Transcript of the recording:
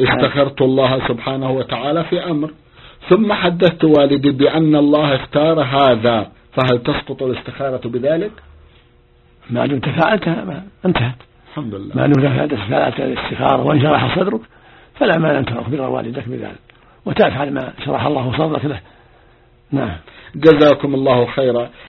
استخرت الله سبحانه وتعالى في أمر، ثم حدثت والدي بأن الله اختار هذا، فهل تسقط الاستخارة بذلك؟ ما دمت فعلتها ما انتهت. الحمد لله. ما دمت فعلت الاستخارة وانشرح صدرك فلا مانع أن تخبر والدك بذلك وتفعل ما شرح الله صدرك له. نعم. جزاكم الله خيرا.